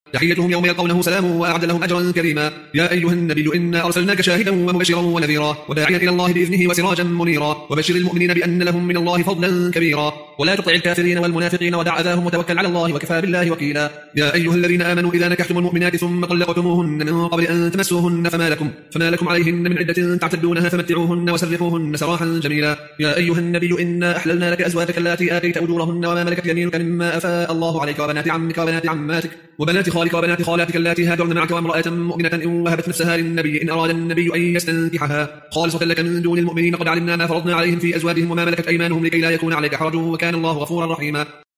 تحيتهم يوم يلقونه سلام وأعد لهم أجرا كريما. يا أيها النبي إنا أرسلناك شاهدا ومبشرا ونذيرا وداعيا إلى الله بإذنه وسراجا منيرا وبشر المؤمنين بأن لهم من الله فضلا كبيرا ولا تطع الكافرين والمنافقين ودع أذاهم وتوكل على الله وكفى بالله وكيلا. يا أيها الذين آمنوا إذا نكحتم المؤمنات ثم طلقتموهن من قبل أن تمسوهن فما لكم عليهن من عدة تعتدونها فمتعوهن وسرحوهن سراحا جميلا. يا أيها النبي إنا أحللنا لك أزواجك اللاتي آتيت أجورهن وما ملكت يمينك مما أفاء الله عليك وبنات عمك وبنات عماتك وبنات خالك وبنات خالاتك اللاتي هاجرن معك وامرأة مؤمنة إن وهبت نفسها للنبي إن أراد النبي أن يستنكحها خالصة لك من دون المؤمنين قد علمنا ما فرضنا عليهم في أزواجهم وما ملكت أيمانهم لكي لا يكون عليك حرج وكان الله غفورا رحيما.